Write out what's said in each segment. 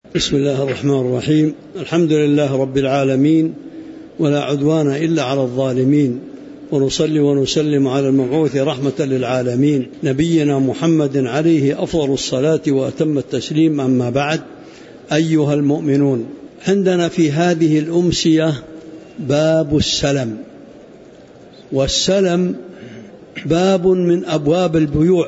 بسم الله الرحمن الرحيم. الحمد لله رب العالمين، ولا عدوان إلا على الظالمين، ونصلي ونسلم على المبعوث رحمة للعالمين نبينا محمد عليه أفضل الصلاة وأتم التسليم. أما بعد، أيها المؤمنون، عندنا في هذه الأمسية باب السلم، والسلم باب من أبواب البيوع،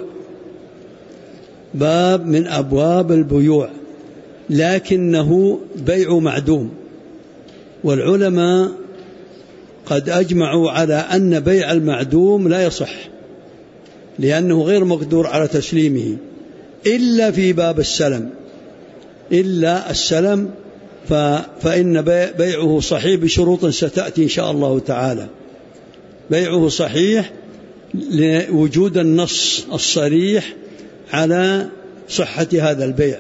باب من أبواب البيوع، لكنه بيع معدوم، والعلماء قد أجمعوا على أن بيع المعدوم لا يصح، لأنه غير مقدور على تسليمه إلا في باب السلم، إلا السلم فإن بيعه صحيح بشروط ستأتي إن شاء الله تعالى. بيعه صحيح لوجود النص الصريح على صحة هذا البيع.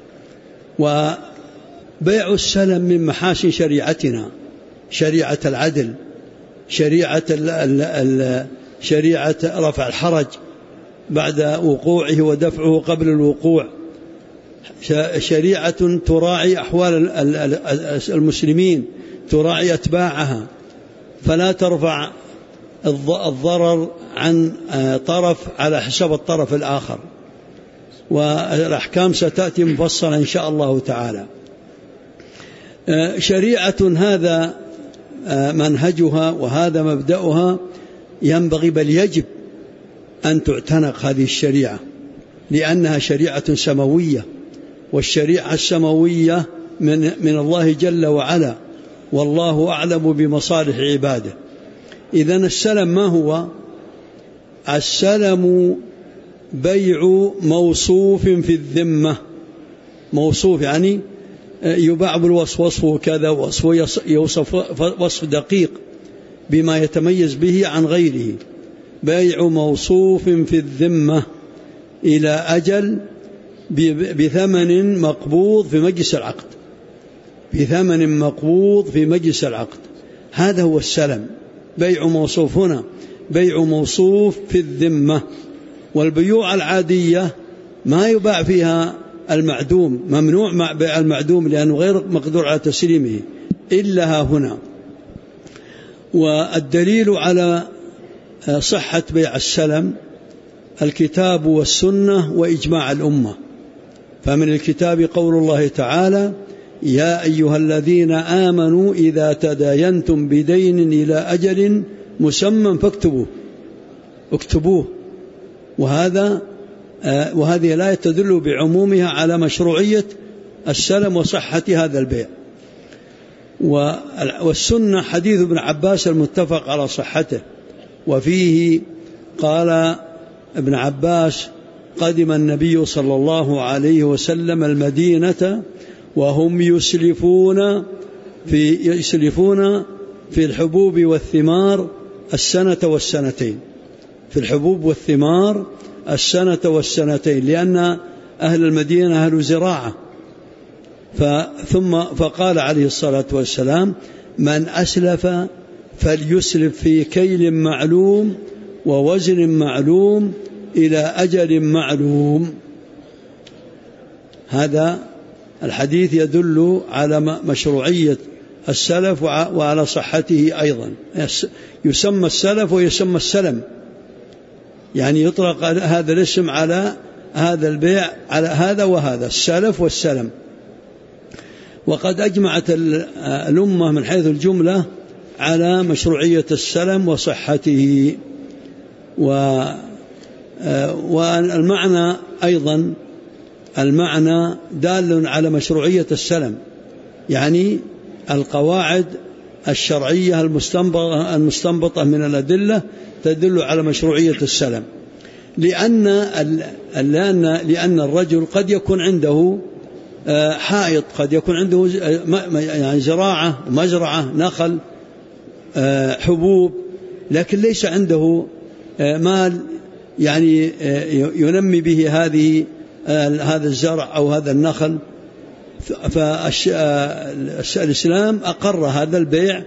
وبيع السلم من محاسن شريعتنا، شريعة العدل، شريعة رفع الحرج بعد وقوعه ودفعه قبل الوقوع، شريعة تراعي أحوال المسلمين، تراعي أتباعها، فلا ترفع الضرر عن طرف على حساب الطرف الآخر، والأحكام ستأتي مفصلة إن شاء الله تعالى. شريعة هذا منهجها وهذا مبدأها، ينبغي بل يجب أن تعتنق هذه الشريعة، لأنها شريعة سماوية، والشريعة السماوية من الله جل وعلا، والله أعلم بمصالح عباده. إذن السلم ما هو؟ السلم بيع موصوف في الذمة، موصوف يعني يباع بالوصف، وصفه كذا، وصفه يوصف وصف دقيق بما يتميز به عن غيره. بيع موصوف في الذمة إلى أجل بثمن مقبوض في مجلس العقد، بثمن مقبوض في مجلس العقد، هذا هو السلم. بيع موصوف هنا بيع موصوف في الذمة. والبيوع العادية ما يباع فيها المعدوم، ممنوع بيع المعدوم لأنه غير مقدور على تسليمه إلا ها هنا. والدليل على صحة بيع السلم الكتاب والسنة وإجماع الأمة. فمن الكتاب قول الله تعالى: يا أيها الذين آمنوا إذا تداينتم بدين إلى أجل مسمى فاكتبوه، اكتبوه. وهذه الآية تدل بعمومها على مشروعية السلم وصحة هذا البيع. والسنة حديث ابن عباس المتفق على صحته، وفيه قال ابن عباس: قدم النبي صلى الله عليه وسلم المدينة وهم يسلفون في الحبوب والثمار السنة والسنتين، في الحبوب والثمار السنة والسنتين، لأن أهل المدينة أهل زراعة. فقال عليه الصلاة والسلام: من أسلف فليسلف في كيل معلوم ووزن معلوم إلى أجل معلوم. هذا الحديث يدل على مشروعية السلف وعلى صحته أيضا. يسمى السلف ويسمى السلم، يعني يطلق هذا الاسم على هذا البيع، على هذا وهذا، السلف والسلم. وقد أجمعت الأمة من حيث الجملة على مشروعية السلم وصحته. والمعنى أيضا، المعنى دال على مشروعية السلم، يعني القواعد الشرعية المستنبطة من الأدلة تدل على مشروعية السلم. لأن الرجل قد يكون عنده حائط، قد يكون عنده يعني زراعة، مزرعة، نخل، حبوب، لكن ليس عنده مال يعني ينمي به هذا الزرع أو هذا النخل. فالإسلام أقر هذا البيع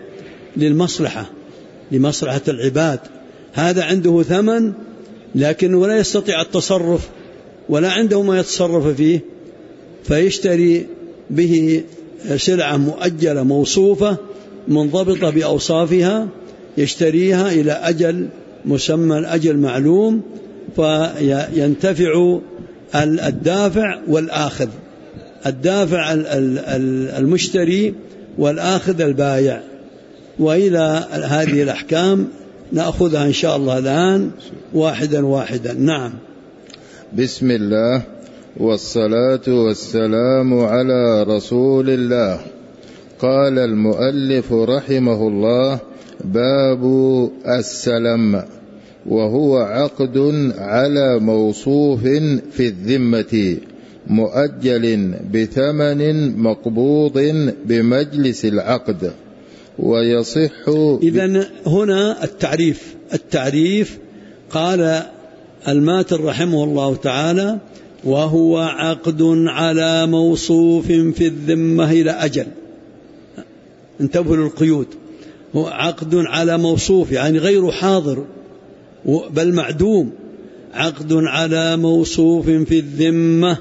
لمصلحة العباد. هذا عنده ثمن لكنه لا يستطيع التصرف ولا عنده ما يتصرف فيه، فيشتري به سلعة مؤجلة موصوفة منضبطة بأوصافها يشتريها إلى أجل مسمى، أجل معلوم، فينتفع الدافع والآخذ، الدافع المشتري والآخذ البايع. وإلى هذه الأحكام نأخذها إن شاء الله الآن واحدا واحدا. نعم. بسم الله والصلاة والسلام على رسول الله. قال المؤلف رحمه الله: باب السلم، وهو عقد على موصوف في الذمة مؤجل بثمن مقبوض بمجلس العقد، ويصح. إذن هنا التعريف قال الماتن رحمه الله تعالى: وهو عقد على موصوف في الذمة إلى أجل. انتبهوا للقيود، هو عقد على موصوف يعني غير حاضر بل معدوم، عقد على موصوف في الذمة،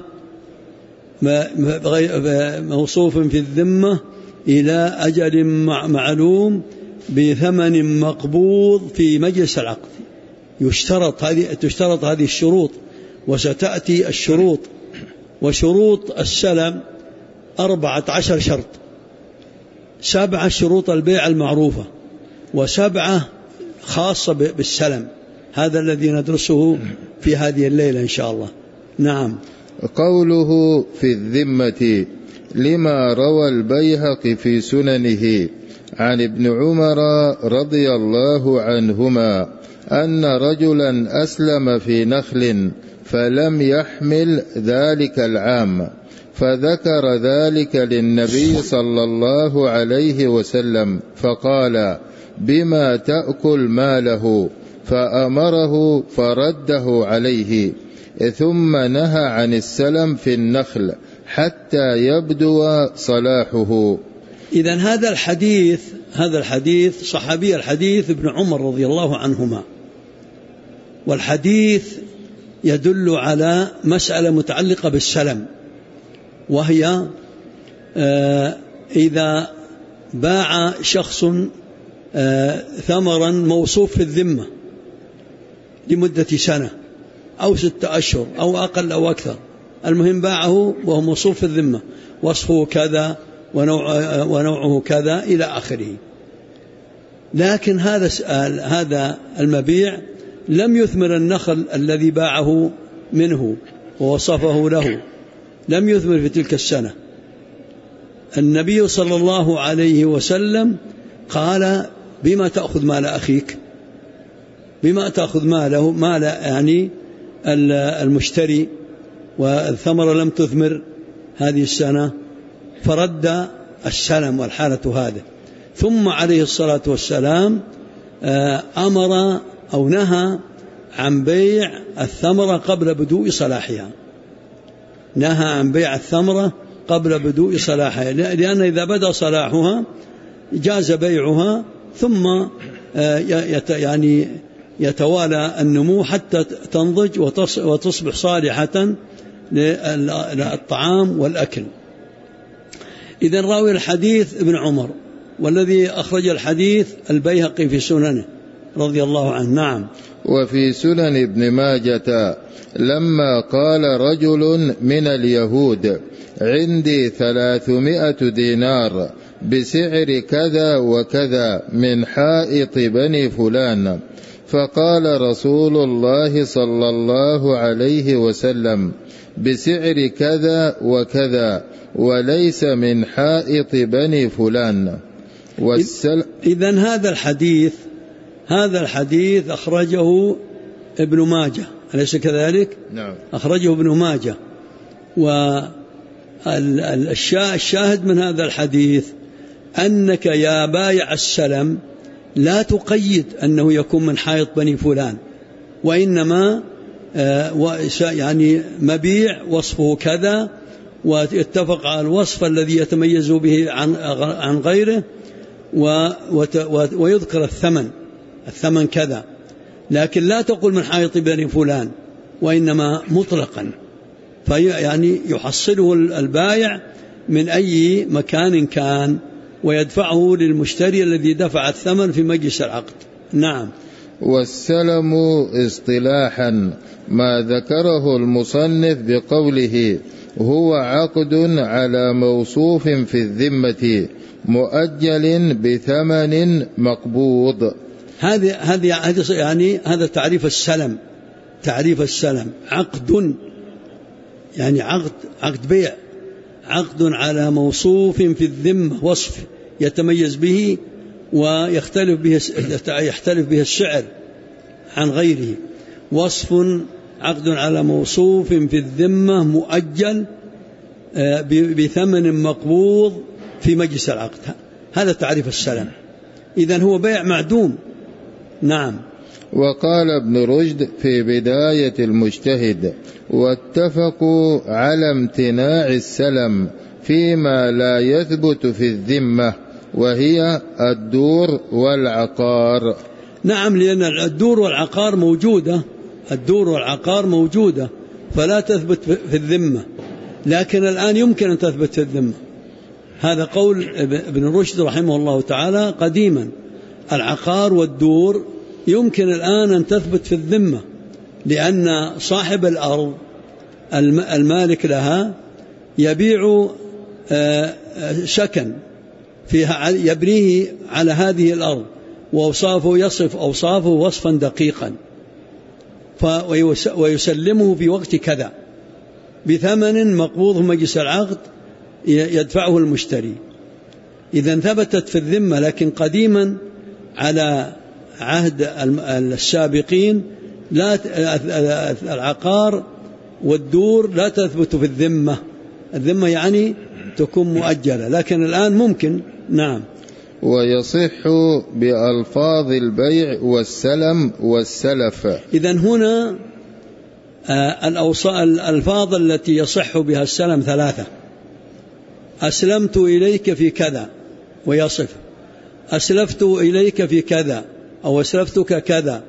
موصوف في الذمة إلى أجل معلوم بثمن مقبوض في مجلس العقد. تشترط هذه الشروط، وستأتي الشروط. وشروط السلم 14 شرط، 7 شروط البيع المعروفة و7 خاصة بالسلم. هذا الذي ندرسه في هذه الليلة إن شاء الله. نعم. قوله في الذمة لما روى البيهقي في سننه عن ابن عمر رضي الله عنهما أن رجلا أسلم في نخل فلم يحمل ذلك العام، فذكر ذلك للنبي صلى الله عليه وسلم فقال: بما تأكل ماله؟ فأمره فرده عليه، ثم نهى عن السلم في النخل حتى يبدو صلاحه. إذن هذا الحديث صحابي الحديث ابن عمر رضي الله عنهما، والحديث يدل على مسألة متعلقة بالسلم، وهي إذا باع شخص ثمرا موصوف في الذمة لمدة سنة أو 6 أشهر أو أقل أو أكثر، المهم باعه وهو موصوف في الذمة، وصفه كذا ونوعه كذا إلى آخره. لكن هذا المبيع لم يثمر النخل الذي باعه منه ووصفه له، لم يثمر في تلك السنة. النبي صلى الله عليه وسلم قال: بما تأخذ مال أخيك؟ بما تأخذ ماله؟ مال يعني المشتري، والثمرة لم تثمر هذه السنة، فرد السلم والحالة هذا. ثم عليه الصلاة والسلام أمر أو نهى عن بيع الثمرة قبل بدوء صلاحها، نهى عن بيع الثمرة قبل بدوء صلاحها، لأن إذا بدأ صلاحها جاز بيعها، ثم يعني يتوالى النمو حتى تنضج وتصبح صالحة للطعام والأكل. إذن راوي الحديث ابن عمر، والذي أخرج الحديث البيهقي في سننه رضي الله عنه. نعم. وفي سنن ابن ماجة لما قال رجل من اليهود: عندي 300 دينار بسعر كذا وكذا من حائط بني فلان، فقال رسول الله صلى الله عليه وسلم: بسعر كذا وكذا وليس من حائط بني فلان. إذن هذا الحديث أخرجه ابن ماجه، أليس كذلك؟ نعم. أخرجه ابن ماجه. والشاهد من هذا الحديث أنك يا بايع السلم لا تقيد أنه يكون من حائط بني فلان، وإنما يعني مبيع وصفه كذا، واتفق على الوصف الذي يتميز به عن غيره، ويذكر الثمن كذا، لكن لا تقول من حائط بني فلان، وإنما مطلقا، يعني يحصله البائع من أي مكان كان، ويدفعه للمشتري الذي دفع الثمن في مجلس العقد. نعم. والسلم اصطلاحا ما ذكره المصنف بقوله هو عقد على موصوف في الذمة مؤجل بثمن مقبوض. هذا تعريف السلم. تعريف السلم عقد، يعني عقد بيع، عقد على موصوف في الذمة، وصف يتميز به ويختلف به السعر عن غيره. وصف عقد على موصوف في الذمة مؤجل بثمن مقبوض في مجلس العقد. هذا تعريف السلم. إذن هو بيع معدوم. نعم. وقال ابن رشد في بداية المجتهد واتفقوا على امتناع السلم فيما لا يثبت في الذمة، وهي الدور والعقار. نعم، لأن الدور والعقار موجودة، الدور والعقار موجودة فلا تثبت في الذمة، لكن الآن يمكن أن تثبت في الذمة. هذا قول ابن رشد رحمه الله تعالى قديما. العقار والدور يمكن الآن أن تثبت في الذمة، لأن صاحب الأرض المالك لها يبيع سكن فيها، يبنيه على هذه الأرض، وأوصافه يصف أوصافه وصفا دقيقا، ويسلمه في وقت كذا بثمن مقبوض في مجلس العقد يدفعه المشتري. إذا ثبتت في الذمة، لكن قديما على عهد السابقين لا، العقار والدور لا تثبت في الذمة. الذمة يعني تكون مؤجلة، لكن الآن ممكن. نعم. ويصح بألفاظ البيع والسلم والسلف. إذن هنا الألفاظ التي يصح بها السلم ثلاثة: أسلمت إليك في كذا ويصف، أسلفت إليك في كذا، أو أسلفتك كذا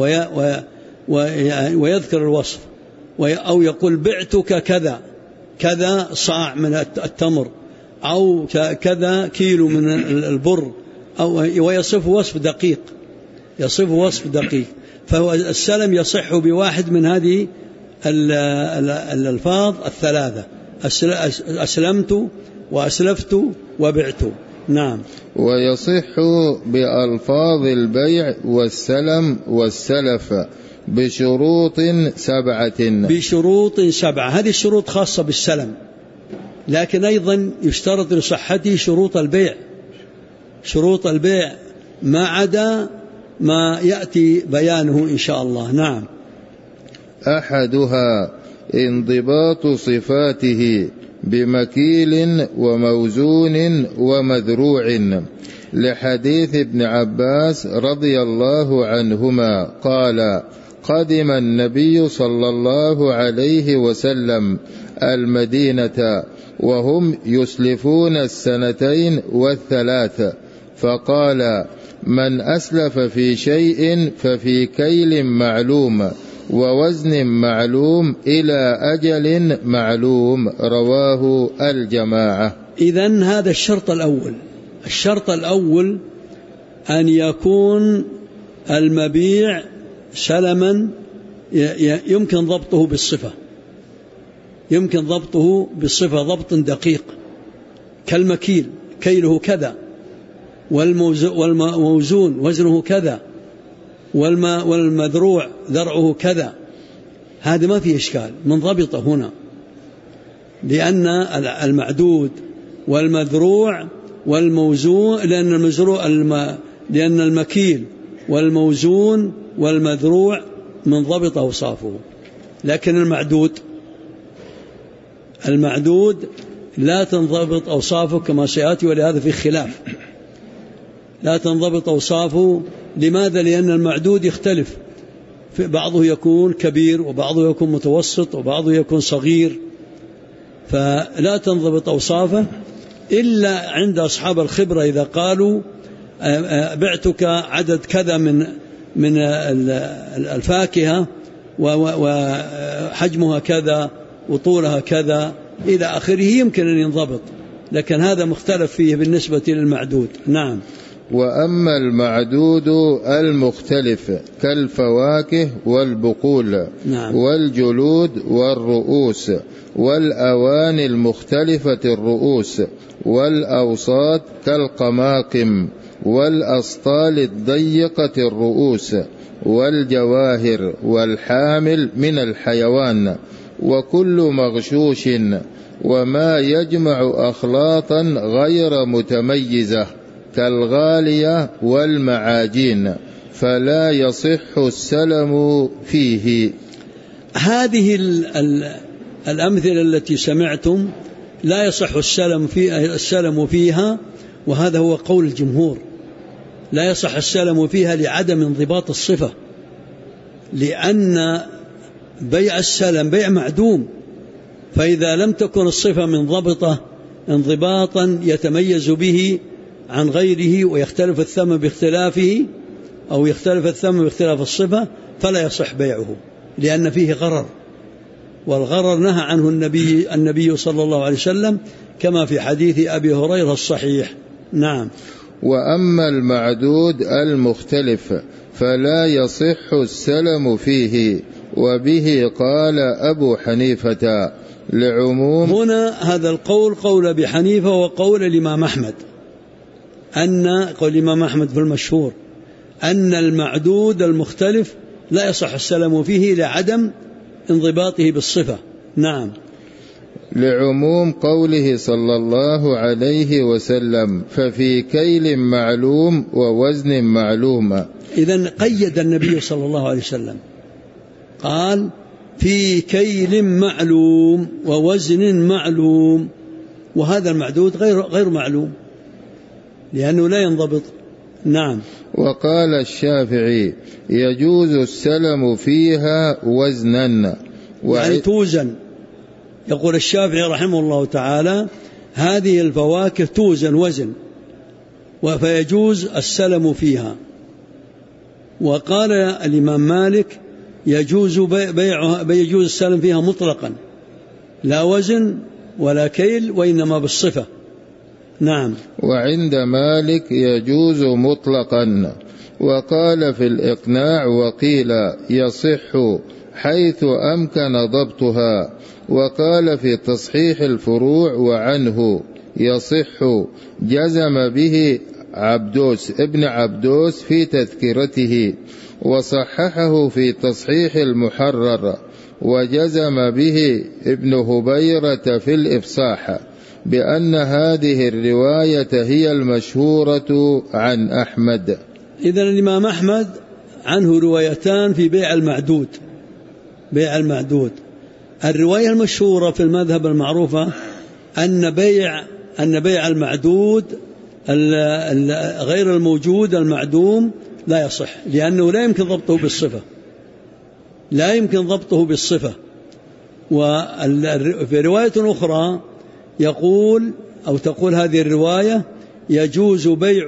ويذكر الوصف، أو يقول بعتك كذا، كذا صاع من التمر، أو كذا كيلو من البر، أو ويصف وصف دقيق، يصف وصف دقيق. فهو السلم يصح بواحد من هذه الألفاظ الثلاثة: أسلمت وأسلفت وبعت. نعم. ويصح بألفاظ البيع والسلم والسلف بشروط 7. بشروط 7. هذه الشروط خاصة بالسلم، لكن أيضا يشترط لصحته شروط البيع، شروط البيع ما عدا ما يأتي بيانه إن شاء الله. نعم. أحدها انضباط صفاته بمكيل وموزون ومذروع، لحديث ابن عباس رضي الله عنهما قال: قدم النبي صلى الله عليه وسلم المدينة وهم يسلفون 2 و3، فقال: من أسلف في شيء ففي كيل معلوم ووزن معلوم إلى أجل معلوم. رواه الجماعة. إذن هذا الشرط الأول. الشرط الأول أن يكون المبيع سلما يمكن ضبطه بالصفة، يمكن ضبطه بالصفة ضبط دقيق، كالمكيل كيله كذا، والموزون وزنه كذا، والمذروع ذرعه كذا. هذا ما في إشكال، منضبطة هنا، لأن المعدود والمذروع والموزون، لأن المكيل والموزون والمذروع منضبط أوصافه. لكن المعدود لا تنضبط أوصافه كما سيأتي، ولهذا في خلاف، لا تنضبط أوصافه. لماذا؟ لأن المعدود يختلف، بعضه يكون كبير وبعضه يكون متوسط وبعضه يكون صغير، فلا تنضبط أوصافه إلا عند أصحاب الخبرة، إذا قالوا بعتك عدد كذا من الفاكهة وحجمها كذا وطولها كذا إلى آخره، يمكن أن ينضبط. لكن هذا مختلف فيه بالنسبة للمعدود. نعم. وأما المعدود المختلف كالفواكه والبقول نعم. والجلود والرؤوس والأواني المختلفة الرؤوس والأوساط كالقماقم والأسطال الضيقة الرؤوس والجواهر والحامل من الحيوان وكل مغشوش وما يجمع أخلاطا غير متميزة كالغالية والمعاجين فلا يصح السلم فيه. هذه الأمثلة التي سمعتم لا يصح السلم فيها، وهذا هو قول الجمهور. لا يصح السلم فيها لعدم انضباط الصفة، لأن بيع السلم بيع معدوم، فإذا لم تكن الصفة منضبطة انضباطا يتميز به عن غيره ويختلف الثمن باختلافه أو يختلف الثمن باختلاف الصفة فلا يصح بيعه، لأن فيه غرر، والغرر نهى عنه النبي صلى الله عليه وسلم كما في حديث أبي هريرة الصحيح. نعم. وأما المعدود المختلف فلا يصح السلم فيه، وبه قال أبو حنيفة لعموم. هنا هذا القول قول أبي حنيفة وقول الإمام أحمد، أن قول الإمام أحمد في المشهور أن المعدود المختلف لا يصح السلم فيه لعدم انضباطه بالصفة. نعم. لعموم قوله صلى الله عليه وسلم ففي كيل معلوم ووزن معلوم. إذن قيد النبي صلى الله عليه وسلم قال في كيل معلوم ووزن معلوم، وهذا المعدود غير معلوم لأنه لا ينضبط. نعم. وقال الشافعي يجوز السلم فيها وزنا، يعني توزن. يقول الشافعي رحمه الله تعالى هذه الفواكه توزن وزن فيجوز السلم فيها. وقال الإمام مالك يجوز يجوز السلم فيها مطلقا، لا وزن ولا كيل وإنما بالصفة. نعم. وعند مالك يجوز مطلقا. وقال في الإقناع وقيل يصح حيث أمكن ضبطها. وقال في تصحيح الفروع وعنه يصح جزم به ابن عبدوس في تذكرته، وصححه في تصحيح المحرر، وجزم به ابن هبيرة في الإفصاح بأن هذه الرواية هي المشهورة عن أحمد. إذن الإمام أحمد عنه روايتان في بيع المعدود. بيع المعدود الرواية المشهورة في المذهب المعروفة أن بيع المعدود غير الموجود المعدوم لا يصح، لأنه لا يمكن ضبطه بالصفة، لا يمكن ضبطه بالصفة. وفي رواية أخرى تقول هذه الرواية يجوز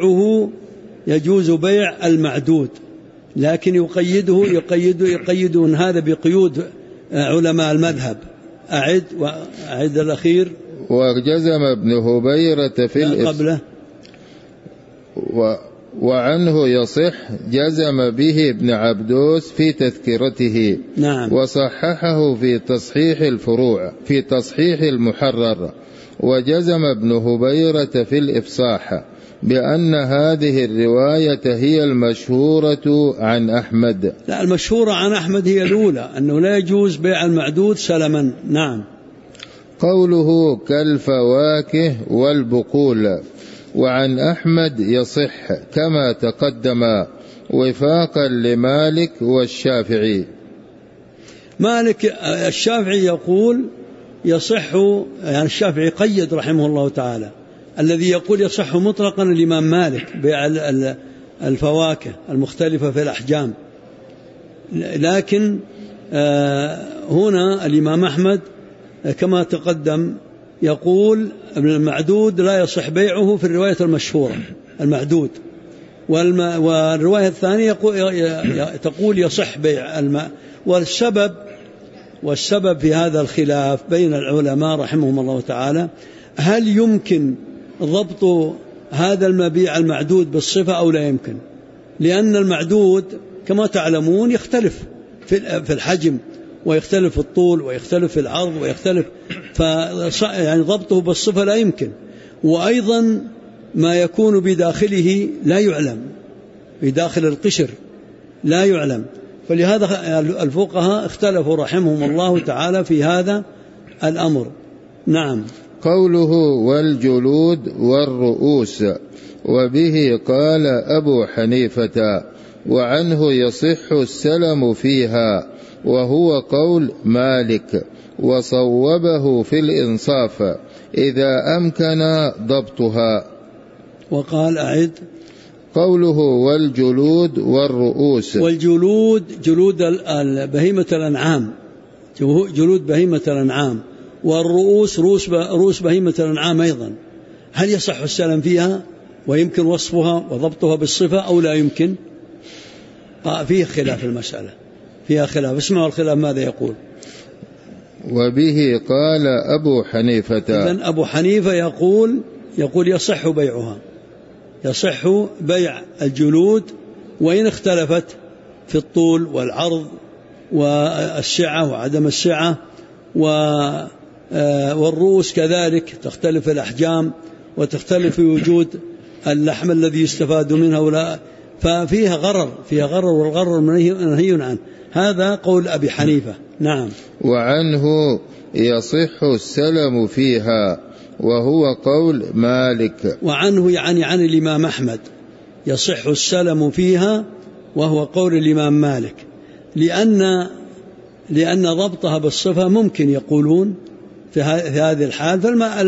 بيع المعدود، لكن يقيدون هذا بقيود علماء المذهب. أعد الأخير. وجزم ابن هبيرة في قبله وعنه يصح جزم به ابن عبدوس في تذكرته. نعم. وصححه في تصحيح الفروع في تصحيح المحرر، وجزم ابن هبيرة في الإفصاح بأن هذه الرواية هي المشهورة عن أحمد. لا، المشهورة عن أحمد هي الأولى، أنه لا يجوز بيع المعدود سلما. نعم. قوله كالفواكه والبقول. وعن أحمد يصح كما تقدم وفاقا لمالك والشافعي. الشافعي يقول يصح، يعني الشافعي قيد رحمه الله تعالى، الذي يقول يصح مطلقا الإمام مالك بيع الفواكه المختلفة في الأحجام. لكن هنا الإمام أحمد كما تقدم يقول المعدود لا يصح بيعه في الرواية المشهورة المعدود، والرواية الثانية تقول يصح بيع والسبب في هذا الخلاف بين العلماء رحمهم الله تعالى هل يمكن ضبط هذا المبيع المعدود بالصفة أو لا يمكن؟ لأن المعدود كما تعلمون يختلف في الحجم، ويختلف في الطول، ويختلف في العرض، ويختلف، يعني ضبطه بالصفة لا يمكن. وأيضا ما يكون بداخله لا يعلم، بداخل القشر لا يعلم. فلهذا الفقهاء اختلفوا رحمهم الله تعالى في هذا الأمر. نعم. قوله والجلود والرؤوس، وبه قال أبو حنيفة، وعنه يصح السلم فيها، وهو قول مالك، وصوبه في الإنصاف إذا أمكن ضبطها. وقال أعد. قوله والجلود والرؤوس، والجلود جلود بهيمة الأنعام، جلود بهيمة الأنعام، والرؤوس رؤوس بهيمة الأنعام أيضا. هل يصح السلم فيها ويمكن وصفها وضبطها بالصفة أو لا يمكن؟ فيه خلاف المسألة، فيها خلاف. اسمعوا الخلاف ماذا يقول. وبه قال أبو حنيفة. إذن أبو حنيفة يقول يصح بيعها، يصح بيع الجلود وإن اختلفت في الطول والعرض والسعة وعدم السعة، والرؤوس كذلك تختلف الأحجام، وتختلف في وجود اللحم الذي يستفاد منها ولا، ففيها غرر، والغرر منهي عنه. هذا قول أبي حنيفة. نعم. وعنه يصح السلم فيها، وهو قول مالك. وعنه يعني عن الإمام أحمد يصح السلم فيها، وهو قول الإمام مالك، لأن ضبطها بالصفة ممكن يقولون في هذه الحال.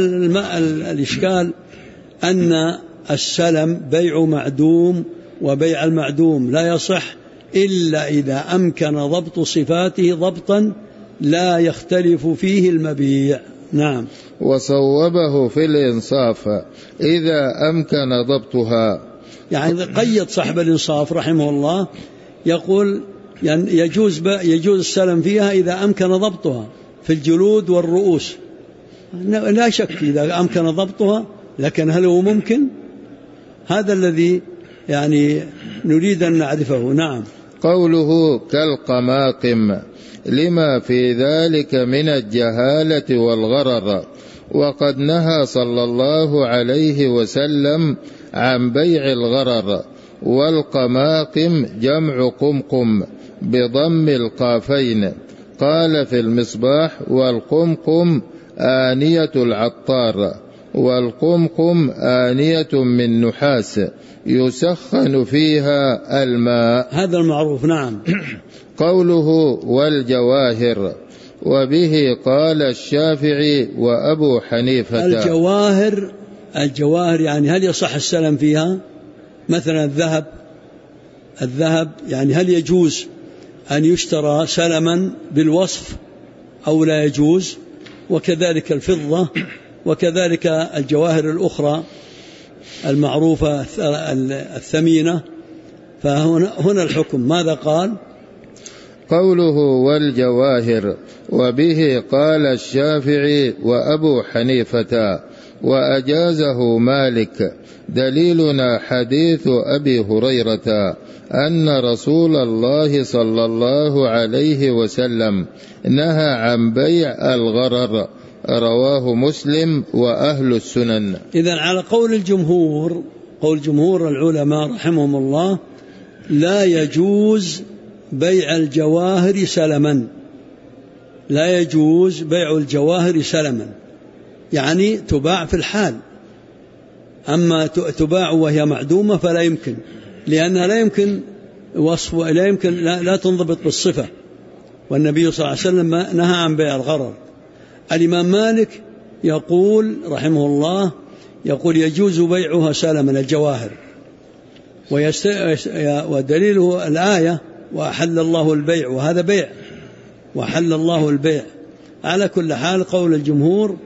الإشكال أن السلم بيع معدوم، وبيع المعدوم لا يصح إلا إذا أمكن ضبط صفاته ضبطا لا يختلف فيه المبيع. نعم. وصوبه في الإنصاف إذا أمكن ضبطها، يعني قيد صاحب الإنصاف رحمه الله، يقول يعني يجوز السلم فيها إذا أمكن ضبطها في الجلود والرؤوس، لا شك إذا أمكن ضبطها، لكن هل هو ممكن؟ هذا الذي يعني نريد أن نعرفه. نعم. قوله كالقماقم لما في ذلك من الجهالة والغرر، وقد نهى صلى الله عليه وسلم عن بيع الغرر. والقماقم جمع قمقم بضم القافين. قال في المصباح والقمقم آنية العطار، والقمقم آنية من نحاس يسخن فيها الماء. هذا المعروف. نعم. قوله والجواهر، وبه قال الشافعي وأبو حنيفة. الجواهر يعني هل يصح السلم فيها؟ مثلا الذهب يعني هل يجوز أن يشترى سلما بالوصف أو لا يجوز؟ وكذلك الفضة، وكذلك الجواهر الأخرى المعروفة الثمينة. فهنا الحكم ماذا قال؟ قوله والجواهر، وبه قال الشافعي وأبو حنيفة، وأجازه مالك. دليلنا حديث أبي هريرة أن رسول الله صلى الله عليه وسلم نهى عن بيع الغرر، رواه مسلم وأهل السنن. إذن على قول جمهور العلماء رحمهم الله لا يجوز بيع الجواهر سلما، لا يجوز بيع الجواهر سلما، يعني تباع في الحال. أما تباع وهي معدومة فلا يمكن، لأنها لا يمكن وصف، لا تنضبط بالصفة، والنبي صلى الله عليه وسلم نهى عن بيع الغرر. الإمام مالك يقول رحمه الله يجوز بيعها سلما الجواهر، ودليله الآية وأحل الله البيع، وهذا بيع، وأحل الله البيع. على كل حال قول الجمهور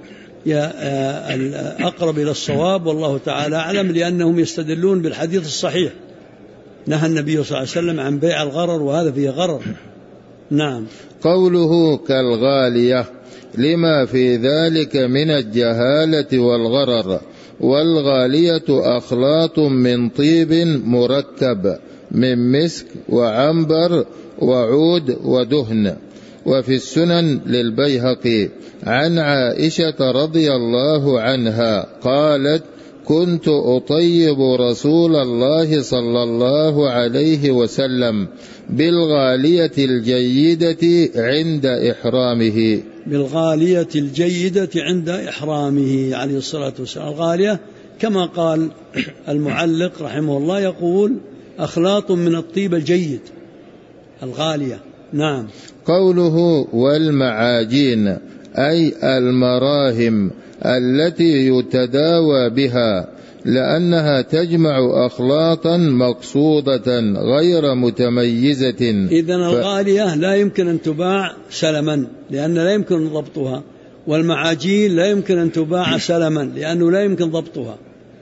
أقرب إلى الصواب، والله تعالى أعلم، لأنهم يستدلون بالحديث الصحيح نهى النبي صلى الله عليه وسلم عن بيع الغرر، وهذا فيه غرر. نعم. قوله كالغالية لما في ذلك من الجهالة والغرر. والغالية أخلاط من طيب مركب من مسك وعنبر وعود ودهن. وفي السنن للبيهقي عن عائشة رضي الله عنها قالت: كنت أطيب رسول الله صلى الله عليه وسلم بالغالية الجيدة عند إحرامه. بالغالية الجيدة عند إحرامه عليه الصلاة والسلام. الغالية كما قال المعلق رحمه الله يقول: أخلاط من الطيب الجيد، الغالية. نعم. قوله والمعاجين أي المراهم التي يتداوى بها، لأنها تجمع أخلاطا مقصودة غير متميزة. إذن الغالية لا يمكن أن تباع سلما لأن لا يمكن ضبطها، والمعاجين لا يمكن أن تباع سلما لأنه لا يمكن ضبطها.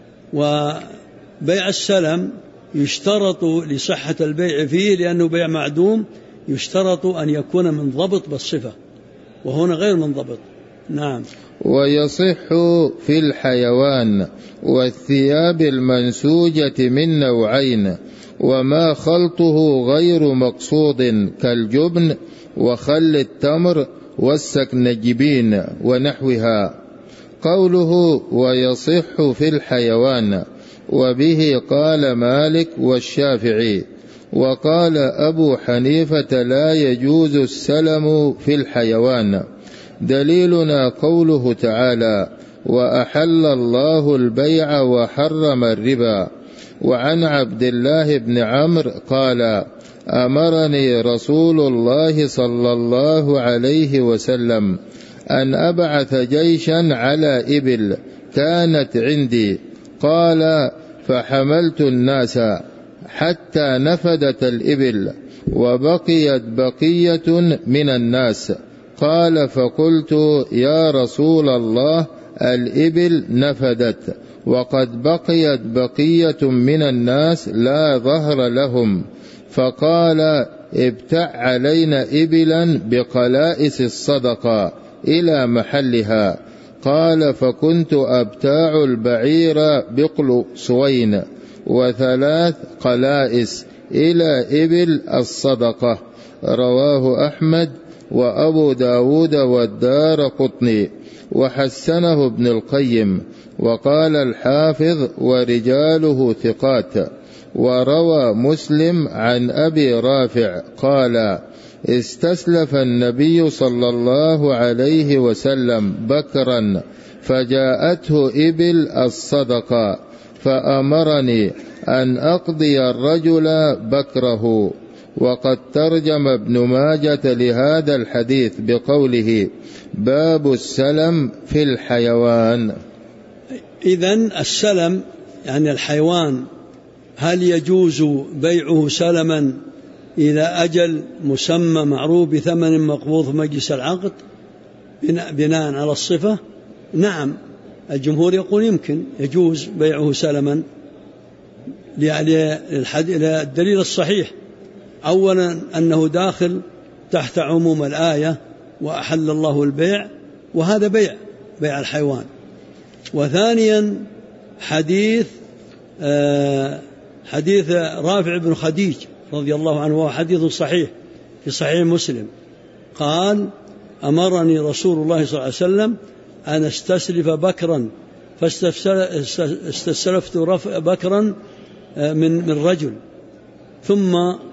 وبيع السلم يشترط لصحة البيع فيه لأنه بيع معدوم، يشترط أن يكون منضبط بالصفة، وهنا غير منضبط. نعم. ويصح في الحيوان والثياب المنسوجة من نوعين، وما خلطه غير مقصود كالجبن وخل التمر والسكنجبين ونحوها. قوله ويصح في الحيوان، وبه قال مالك والشافعي، وقال أبو حنيفة لا يجوز السلم في الحيوان. دليلنا قوله تعالى: وأحل الله البيع وحرم الربا. وعن عبد الله بن عمرو قال: أمرني رسول الله صلى الله عليه وسلم أن أبعث جيشا على إبل كانت عندي، قال: فحملت الناس حتى نفدت الإبل وبقيت بقية من الناس، قال: فقلت يا رسول الله الإبل نفدت وقد بقيت بقية من الناس لا ظهر لهم، فقال: ابتع علينا إبلا بقلائس الصدقة إلى محلها. قال: فكنت أبتاع البعير بقل سوين و3 قلائس إلى إبل الصدقة. رواه أحمد وأبو داود والدارقطني، وحسنه ابن القيم. وقال الحافظ: ورجاله ثقات. وروى مسلم عن أبي رافع قال: استسلف النبي صلى الله عليه وسلم بكرا فجاءته إبل الصدقة، فأمرني أن أقضي الرجل بكره. وقد ترجم ابن ماجة لهذا الحديث بقوله: باب السلم في الحيوان. إذن السلم يعني الحيوان، هل يجوز بيعه سلما إلى أجل مسمى معروف بثمن مقبوض في مجلس العقد بناء على الصفة؟ نعم، الجمهور يقول يمكن يجوز بيعه سلما للدليل الصحيح. أولا أنه داخل تحت عموم الآية وأحل الله البيع، وهذا بيع الحيوان. وثانيا حديث رافع بن خديج رضي الله عنه، وهو حديث صحيح في صحيح مسلم، قال: أمرني رسول الله صلى الله عليه وسلم أن استسلف بكرا، فاستسلفت بكرا من رجل، ثم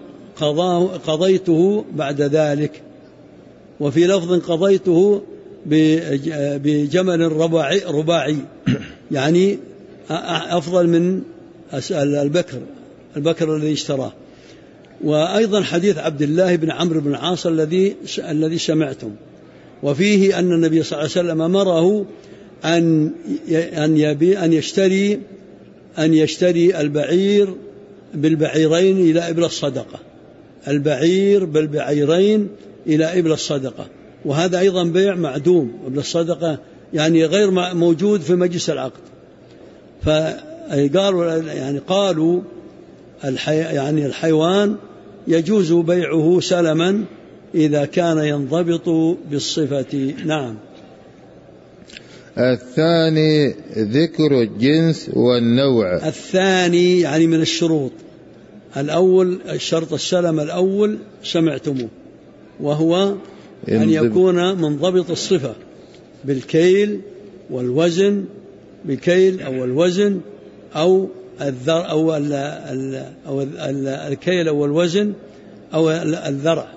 قضيته بعد ذلك. وفي لفظ قضيته بجمل رباعي يعني أفضل من البكر الذي اشتراه. وأيضا حديث عبد الله بن عمرو بن العاص الذي سمعتم، وفيه أن النبي صلى الله عليه وسلم أمره أن يشتري البعير بالبعيرين إلى إبل الصدقة، البعير بالبعيرين إلى إبل الصدقة. وهذا أيضا بيع معدوم، إبل الصدقة يعني غير موجود في مجلس العقد. قالوا يعني الحيوان يجوز بيعه سلما إذا كان ينضبط بالصفة. نعم. الثاني ذكر الجنس والنوع. الثاني يعني من الشروط. الأول الشرط السلم الأول سمعتموه، وهو أن يكون منضبط الصفة بالكيل والوزن، بالكيل أو الوزن أو الذر أو الكيل أو الوزن أو الذرع.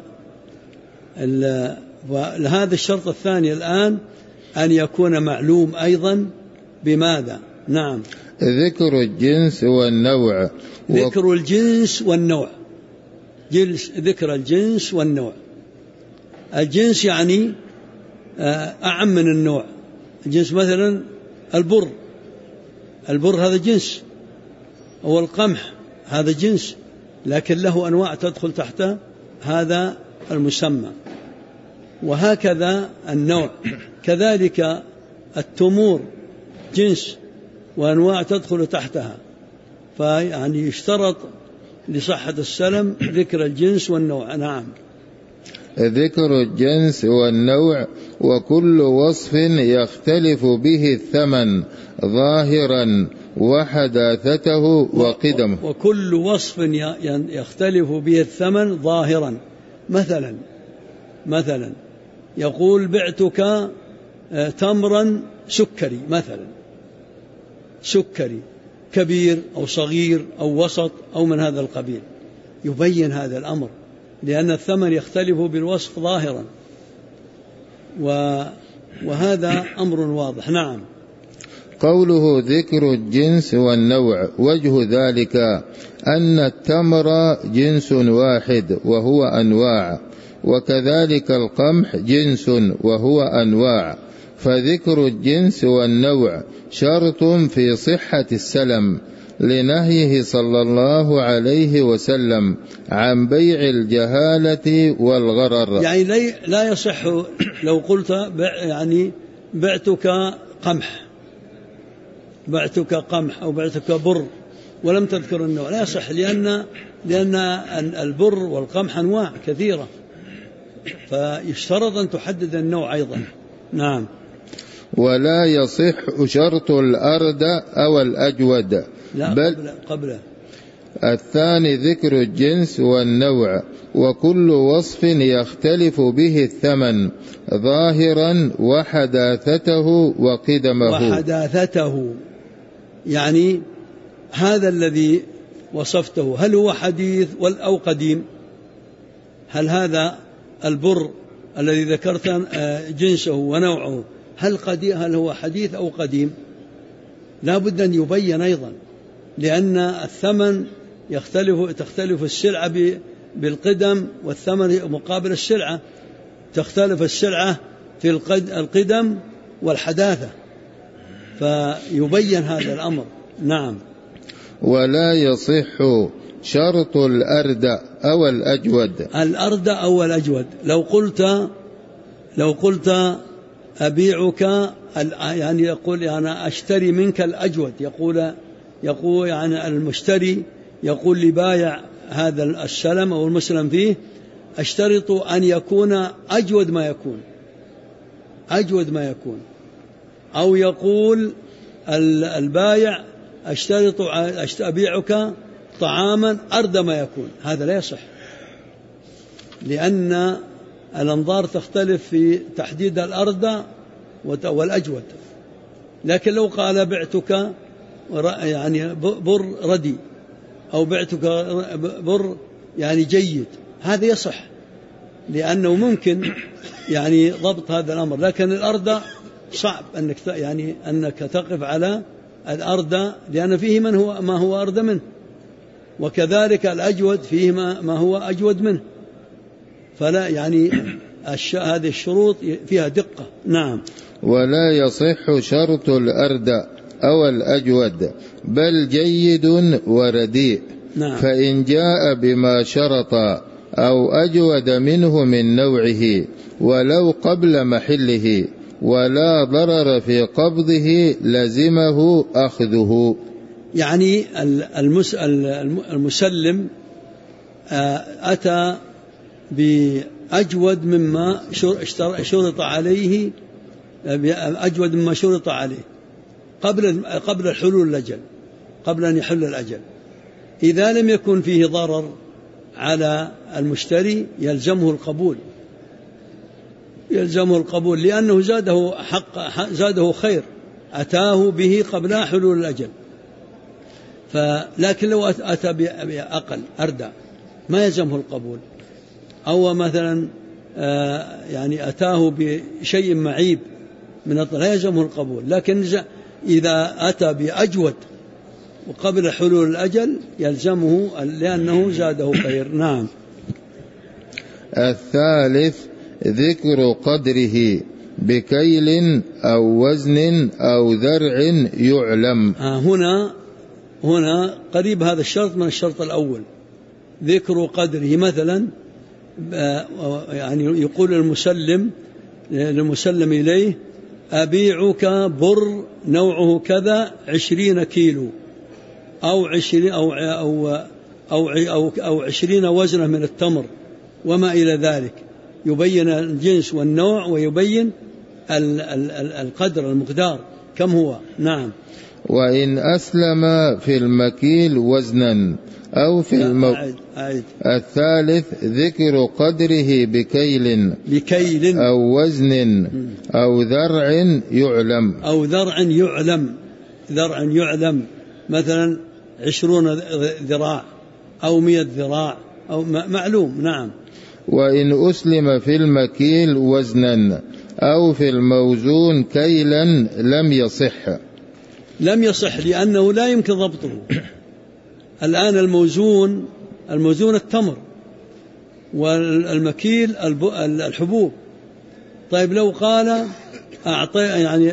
وهذا الشرط الثاني الآن أن يكون معلوم أيضا بماذا؟ نعم، ذكر الجنس والنوع. ذكر الجنس والنوع، ذكر الجنس والنوع. الجنس يعني أعم من النوع. الجنس مثلا البر هذا جنس، أو القمح هذا جنس، لكن له أنواع تدخل تحت هذا المسمى. وهكذا النوع، كذلك التمور جنس وأنواع تدخل تحتها. فيعني يشترط لصحة السلم ذكر الجنس والنوع. نعم، ذكر الجنس والنوع وكل وصف يختلف به الثمن ظاهرا وحداثته وقدمه. وكل وصف يختلف به الثمن ظاهرا. مثلا يقول بعتك تمرا سكري، مثلا سكري كبير أو صغير أو وسط أو من هذا القبيل، يبين هذا الأمر، لأن الثمن يختلف بالوصف ظاهرا، وهذا أمر واضح. نعم. قوله ذكر الجنس والنوع وجه ذلك أن التمر جنس واحد وهو أنواع، وكذلك القمح جنس وهو أنواع، فذكر الجنس والنوع شرط في صحة السلم، لنهيه صلى الله عليه وسلم عن بيع الجهالة والغرر. يعني لا يصح لو قلت يعني بعتك قمح أو بعتك بر ولم تذكر النوع، لا يصح، لأن البر والقمح أنواع كثيرة، فيشترط أن تحدد النوع أيضا. نعم. ولا يصح شرط الأرد أو الأجود، لا قبله. الثاني ذكر الجنس والنوع وكل وصف يختلف به الثمن ظاهرا وحداثته وقدمه. وحداثته يعني هذا الذي وصفته هل هو حديث أو قديم؟ هل هذا البر الذي ذكرت جنسه ونوعه هل هو حديث أو قديم؟ لا بد أن يبين أيضا، لأن الثمن تختلف السلعة بالقدم، والثمن مقابل السلعة، تختلف السلعة في القدم والحداثة، فيبين هذا الأمر. نعم. ولا يصح شرط الأرد أو الأجود. الأرد أو الأجود، لو قلت أبيعك، يعني يقول أنا أشتري منك الأجود، يقول يعني المشتري يقول لبايع هذا السلم أو المسلم فيه أشترط أن يكون أجود ما يكون، أو يقول البايع أبيعك طعاما أرد ما يكون. هذا لا يصح، لأن الأنظار تختلف في تحديد الأرد والأجود. لكن لو قال بعتك يعني بر ردي أو بعتك بر يعني جيد، هذا يصح، لأنه ممكن يعني ضبط هذا الأمر. لكن الأرد صعب أنك تقف على الأرد، لأن فيه ما هو أرد منه، وكذلك الأجود فيه ما هو أجود منه، فلا يعني هذه الشروط فيها دقة. نعم. ولا يصح شرط الأرد أو الأجود بل جيد ورديء. نعم. فإن جاء بما شرط أو أجود منه من نوعه ولو قبل محله ولا ضرر في قبضه لزمه أخذه. يعني المسلم أتى بأجود مما شرط عليه أجود مما شرط عليه قبل حلول الأجل، قبل أن يحل الأجل. إذا لم يكن فيه ضرر على المشتري يلزمه القبول لأنه زاده خير، أتاه به قبل حلول الأجل. لكن لو أتى بأقل أردى ما يلزمه القبول، أو مثلا يعني أتاه بشيء معيب لا يلزمه القبول. لكن إذا أتى بأجود وقبل حلول الأجل يلزمه لأنه زاده خير. نعم. الثالث ذكر قدره بكيل أو وزن أو ذرع يعلم. هنا قريب هذا الشرط من الشرط الأول، ذكر قدره. مثلا يعني يقول المسلم إليه أبيعك بر نوعه كذا 20 كيلو أو 20 وزنة من التمر وما إلى ذلك، يبين الجنس والنوع ويبين القدر المقدار كم هو. نعم. وإن أسلم في المكيل وزنا أو في الثالث ذكر قدره بكيل أو وزن أو ذرع يعلم، مثلا 20 ذراع أو 100 ذراع أو معلوم. نعم. وإن أسلم في المكيل وزنا أو في الموزون كيلا لم يصح لأنه لا يمكن ضبطه. الآن الموزون التمر والمكيل الحبوب. طيب لو قال يعني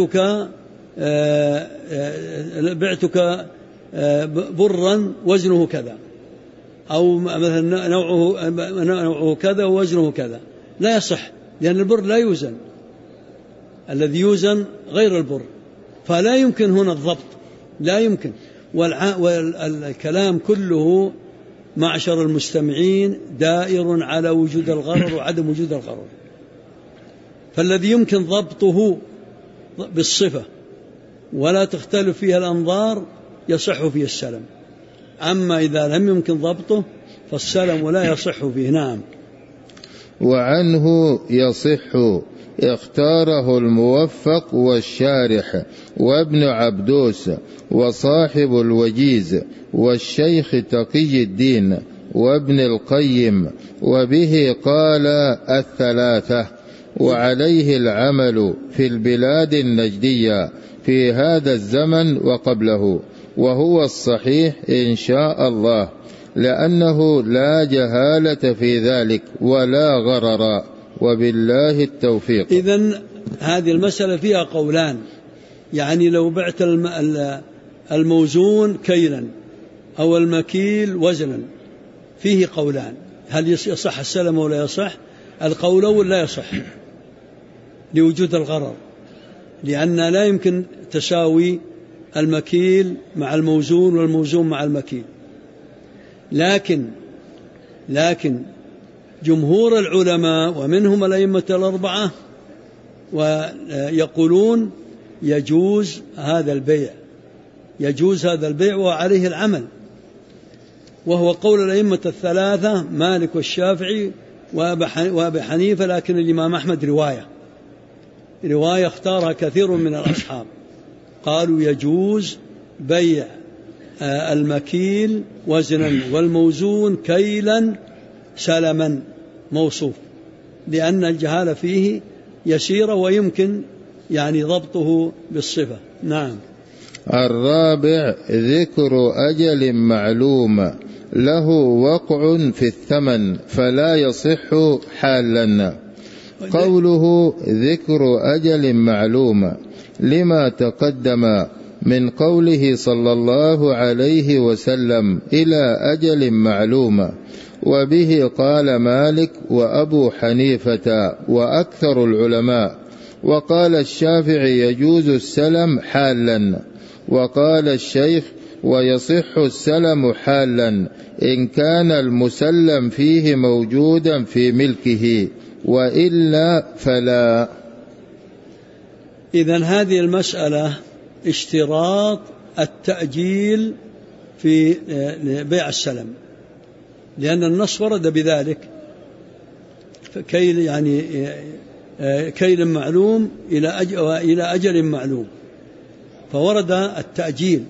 بعتك برا وزنه كذا، أو مثلا نوعه كذا ووزنه كذا، لا يصح لأن البر لا يوزن، الذي يوزن غير البر، فلا يمكن هنا الضبط، لا يمكن. والكلام كله معشر المستمعين دائر على وجود الغرر وعدم وجود الغرر، فالذي يمكن ضبطه بالصفة ولا تختلف فيها الأنظار يصح فيه السلم، أما إذا لم يمكن ضبطه فالسلم لا يصح فيه. نعم. وعنه يصح اختاره الموفق والشارح وابن عبدوس وصاحب الوجيز والشيخ تقي الدين وابن القيم، وبه قال الثلاثة، وعليه العمل في البلاد النجدية في هذا الزمن وقبله، وهو الصحيح إن شاء الله، لأنه لا جهالة في ذلك ولا غرر، وبالله التوفيق. إذن هذه المسألة فيها قولان، يعني لو بعت الموزون كيلا أو المكيل وزنا فيه قولان، هل يصح السلم ولا يصح؟ القول الأول لا يصح لوجود الغرر، لأن لا يمكن تساوي المكيل مع الموزون والموزون مع المكيل. لكن جمهور العلماء ومنهم الأئمة الأربعة ويقولون يجوز هذا البيع وعليه العمل، وهو قول الأئمة الثلاثة مالك والشافعي وأبي حنيفة، لكن الإمام أحمد رواية اختارها كثير من الأصحاب، قالوا يجوز بيع المكيل وزنا والموزون كيلا سلما موصوف، لأن الجهالة فيه يسيرة ويمكن يعني ضبطه بالصفة. نعم. الرابع ذكر أجل معلوم له وقع في الثمن فلا يصح حالا. قوله ذكر أجل معلوم لما تقدم من قوله صلى الله عليه وسلم إلى أجل معلوم، وبه قال مالك وأبو حنيفة وأكثر العلماء، وقال الشافعي يجوز السلم حالا، وقال الشيخ ويصح السلم حالا إن كان المسلم فيه موجودا في ملكه، وإلا فلا. إذن هذه المسألة اشتراط التأجيل في بيع السلم، لأن النص ورد بذلك، كيل يعني كيل معلوم إلى أجل معلوم، فورد التأجيل.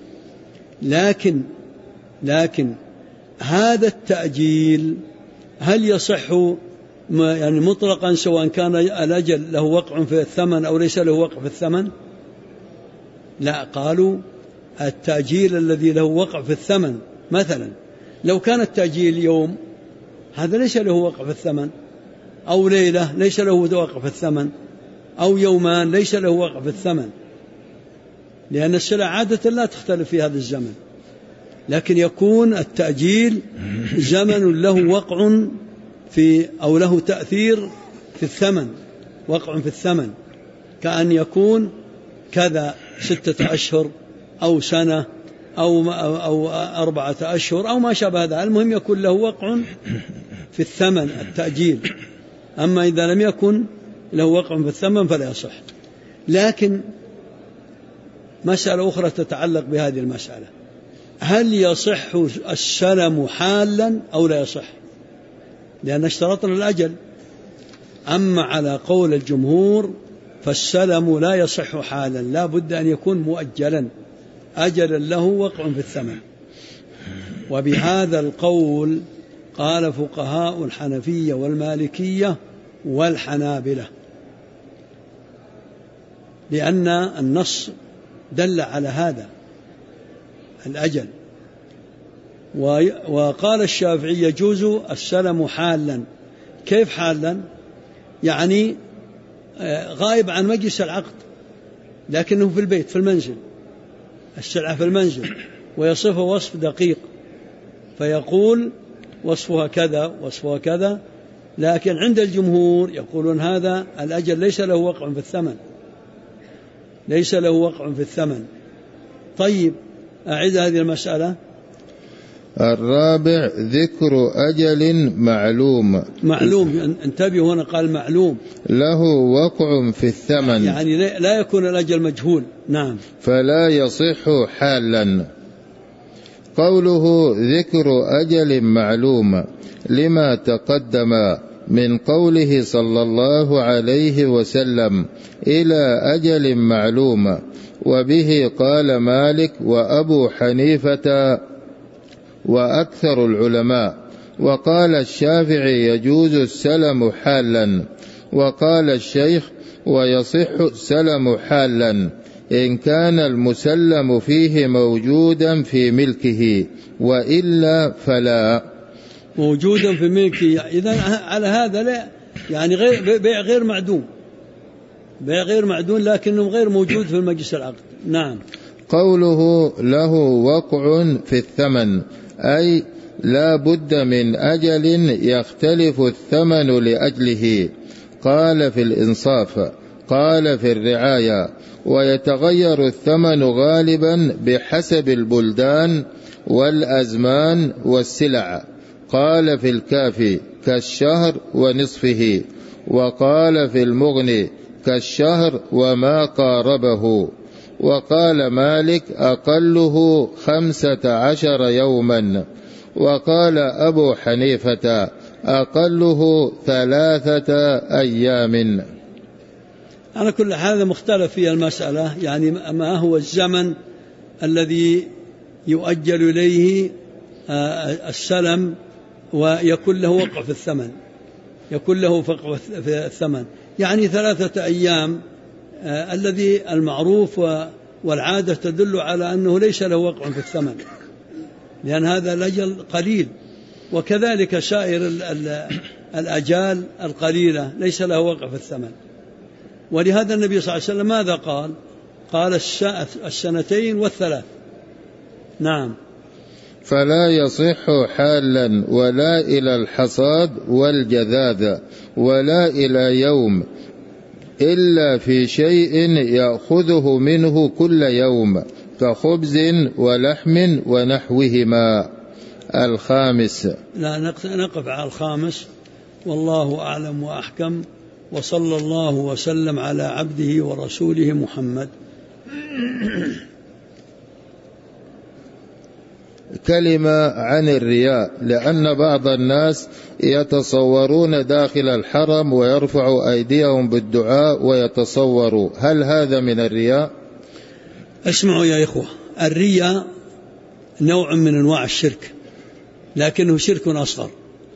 لكن هذا التأجيل هل يصح يعني مطلقا سواء كان الأجل له وقع في الثمن أو ليس له وقع في الثمن؟ لا، قالوا التأجيل الذي له وقع في الثمن، مثلا لو كان التأجيل يوم هذا ليس له وقع في الثمن، أو ليلة ليس له وقع في الثمن، أو يومان ليس له وقع في الثمن، لأن السلع عادة لا تختلف في هذا الزمن. لكن يكون التأجيل زمن له وقع في أو له تأثير في الثمن، وقع في الثمن، كأن يكون كذا 6 أشهر أو سنة أو 4 أشهر أو ما شابه هذا، المهم يكون له وقع في الثمن التأجيل. أما إذا لم يكن له وقع في الثمن فلا يصح. لكن مسألة أخرى تتعلق بهذه المسألة، هل يصح السلم حالا أو لا يصح؟ لأن اشترطنا الأجل. أما على قول الجمهور فالسلم لا يصح حالا، لا بد أن يكون مؤجلا، أجلا له وقع في الثمن. وبهذا القول قال فقهاء الحنفية والمالكية والحنابلة، لأن النص دل على هذا الأجل. وقال الشافعي يجوز السلم حالا. كيف حالا؟ يعني غائب عن مجلس العقد لكنه في البيت في المنزل، السلعة في المنزل، ويصفه وصف دقيق فيقول وصفها كذا وصفها كذا. لكن عند الجمهور يقولون هذا الأجل ليس له وقع في الثمن، ليس له وقع في الثمن. طيب أعيد هذه المسألة. الرابع ذكر أجل معلوم. معلوم، انتبهوا هنا قال معلوم له وقع في الثمن، يعني لا يكون الأجل مجهول. نعم. فلا يصح حالا. قوله ذكر أجل معلوم لما تقدم من قوله صلى الله عليه وسلم إلى أجل معلوم، وبه قال مالك وأبو حنيفة وأكثر العلماء. وقال الشافعي يجوز السلم حالا. وقال الشيخ ويصح السلم حالا إن كان المسلم فيه موجودا في ملكه، وإلا فلا. موجودا في ملكه، إذن على هذا لا، يعني بيع غير معدوم، بيع غير معدوم لكنه غير موجود في مجلس العقد. نعم. قوله له وقع في الثمن أي لا بد من أجل يختلف الثمن لأجله. قال في الإنصاف، قال في الرعاية، ويتغير الثمن غالبا بحسب البلدان والأزمان والسلع. قال في الكافي كالشهر ونصفه. وقال في المغني كالشهر وما قاربه. وقال مالك أقله 15 يوما. وقال أبو حنيفة أقله 3 أيام. على كل هذا مختلف في المسألة، يعني ما هو الزمن الذي يؤجل إليه السلم ويكون له وقع في الثمن، يكون له وقع في الثمن، يعني 3 أيام الذي المعروف والعادة تدل على أنه ليس له وقع في الثمن، لأن هذا الأجل قليل. وكذلك سائر الأجال القليلة ليس له وقع في الثمن. ولهذا النبي صلى الله عليه وسلم ماذا قال؟ قال 2 و3. نعم. فلا يصح حالا ولا إلى الحصاد والجذاذ ولا إلى يوم، إلا في شيء يأخذه منه كل يوم كخبز ولحم ونحوهما. الخامس. لا نقف على الخامس، والله أعلم وأحكم، وصلى الله وسلم على عبده ورسوله محمد. كلمة عن الرياء، لأن بعض الناس يتصورون داخل الحرم ويرفعوا أيديهم بالدعاء ويتصوروا، هل هذا من الرياء؟ اسمعوا يا إخوة، الرياء نوع من أنواع الشرك، لكنه شرك أصغر.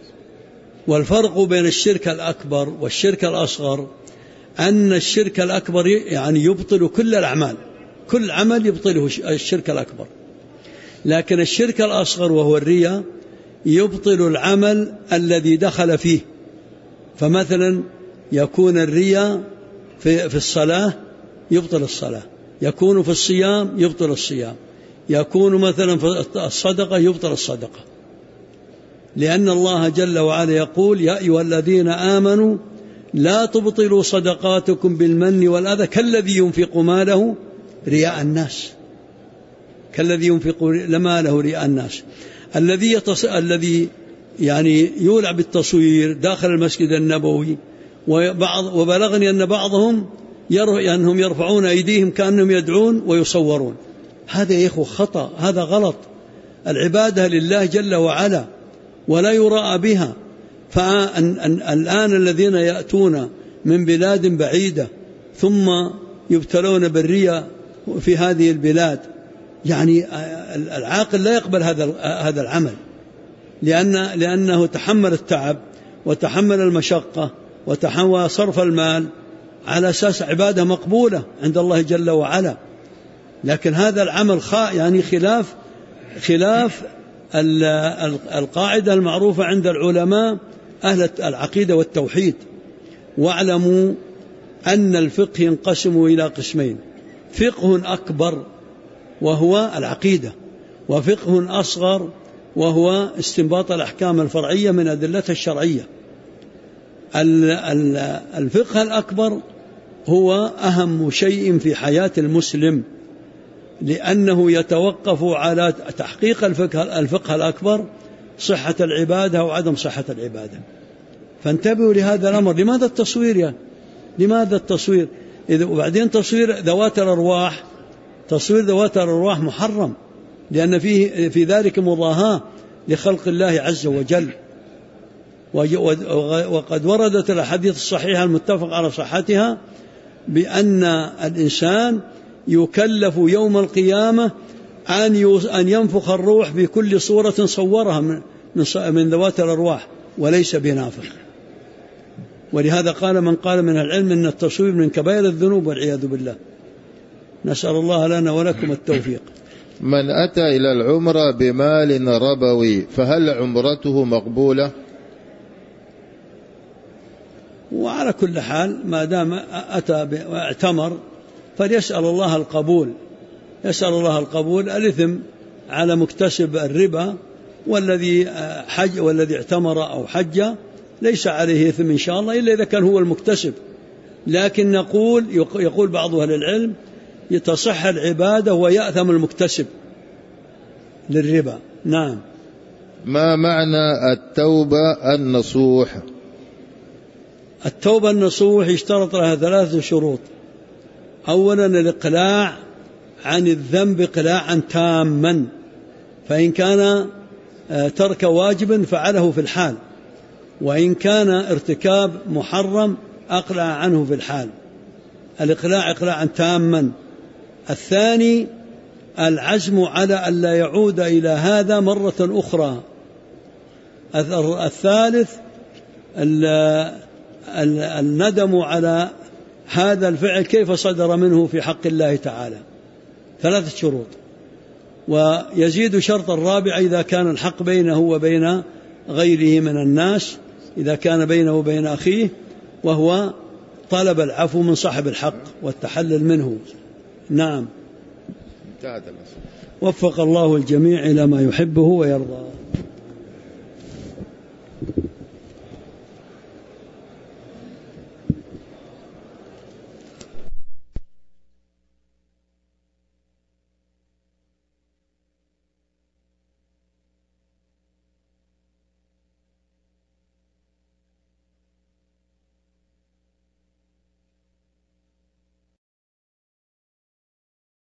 والفرق بين الشرك الأكبر والشرك الأصغر أن الشرك الأكبر يعني يبطل كل الأعمال، كل عمل يبطله الشرك الأكبر، لكن الشرك الأصغر وهو الرياء يبطل العمل الذي دخل فيه. فمثلا يكون الرياء في الصلاة يبطل الصلاة، يكون في الصيام يبطل الصيام، يكون مثلا في الصدقة يبطل الصدقة، لأن الله جل وعلا يقول: يا أيها الذين آمنوا لا تبطلوا صدقاتكم بالمن والأذى كالذي ينفق ماله رياء الناس، كالذي ينفق ماله رياء الناس، الذي يعني يولع بالتصوير داخل المسجد النبوي. وبلغني أن بعضهم أنهم يرفعون أيديهم كأنهم يدعون ويصورون. هذا يا إخوة خطأ، هذا غلط. العبادة لله جل وعلا ولا يراء بها. فالآن الذين يأتون من بلاد بعيدة ثم يبتلون بالرياء في هذه البلاد، يعني العاقل لا يقبل هذا العمل، لأنه تحمل التعب وتحمل المشقة وتحمل صرف المال على أساس عبادة مقبولة عند الله جل وعلا. لكن هذا العمل يعني خلاف القاعدة المعروفة عند العلماء أهل العقيدة والتوحيد. واعلموا أن الفقه ينقسم إلى قسمين: فقه أكبر وهو العقيدة، وفقه أصغر وهو استنباط الأحكام الفرعية من أدلتها الشرعية. الفقه الأكبر هو أهم شيء في حياة المسلم، لأنه يتوقف على تحقيق الفقه الأكبر صحة العبادة وعدم صحة العبادة. فانتبهوا لهذا الأمر. لماذا التصوير لماذا التصوير؟ وبعدين تصوير ذوات الأرواح، تصوير ذوات الأرواح محرم، لأن فيه في ذلك مضاهاة لخلق الله عز وجل. وقد وردت الأحاديث الصحيحة المتفق على صحتها بأن الإنسان يكلف يوم القيامة أن ينفخ الروح بكل صورة صورها من ذوات الأرواح وليس بنافخ. ولهذا قال من قال من العلم أن التصوير من كبائر الذنوب والعياذ بالله. نسأل الله لنا ولكم التوفيق. من أتى إلى العمرة بمال ربوي فهل عمرته مقبولة؟ وعلى كل حال ما دام أتى واعتمر فليسأل الله القبول، يسأل الله القبول. الإثم على مكتسب الربا، والذي اعتمر أو حج ليس عليه إثم إن شاء الله إلا إذا كان هو المكتسب. لكن يقول بعض أهل العلم يتصح العبادة ويأثم المكتسب للربا. نعم. ما معنى التوبة النصوح؟ التوبة النصوح يشترط لها 3 شروط. أولا الإقلاع عن الذنب إقلاعا تاما، فإن كان ترك واجب فعله في الحال، وإن كان ارتكاب محرم أقلع عنه في الحال. الإقلاع إقلاعا تاما. الثاني العزم على أن لا يعود إلى هذا مرة أخرى. الثالث الندم على هذا الفعل كيف صدر منه في حق الله تعالى. 3 شروط. ويزيد شرط الرابع إذا كان الحق بينه وبين غيره من الناس، إذا كان بينه وبين أخيه، وهو طلب العفو من صاحب الحق والتحلل منه. نعم. وفق الله الجميع إلى ما يحبه ويرضى.